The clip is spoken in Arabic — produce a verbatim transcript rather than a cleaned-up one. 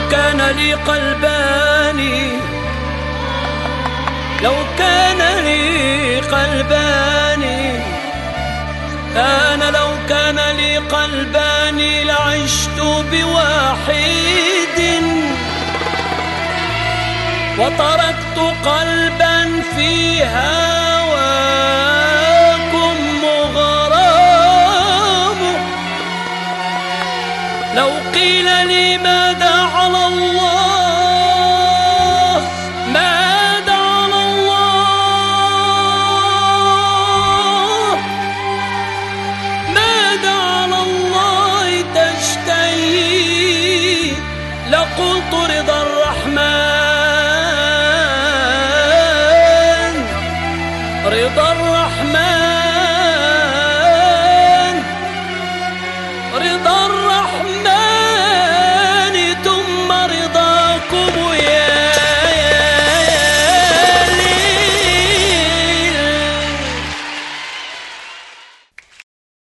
كان لي قلبان لو كان لي قلبان أنا لو كان لي قلبان لعشت بواحد وتركت قلبا في هواكم مغرام. لو قيل لي ماذا على الله ماذا على الله ماذا على الله تشتهي لقلت رضا الرحمن رضا الرحمن رضا الرحمن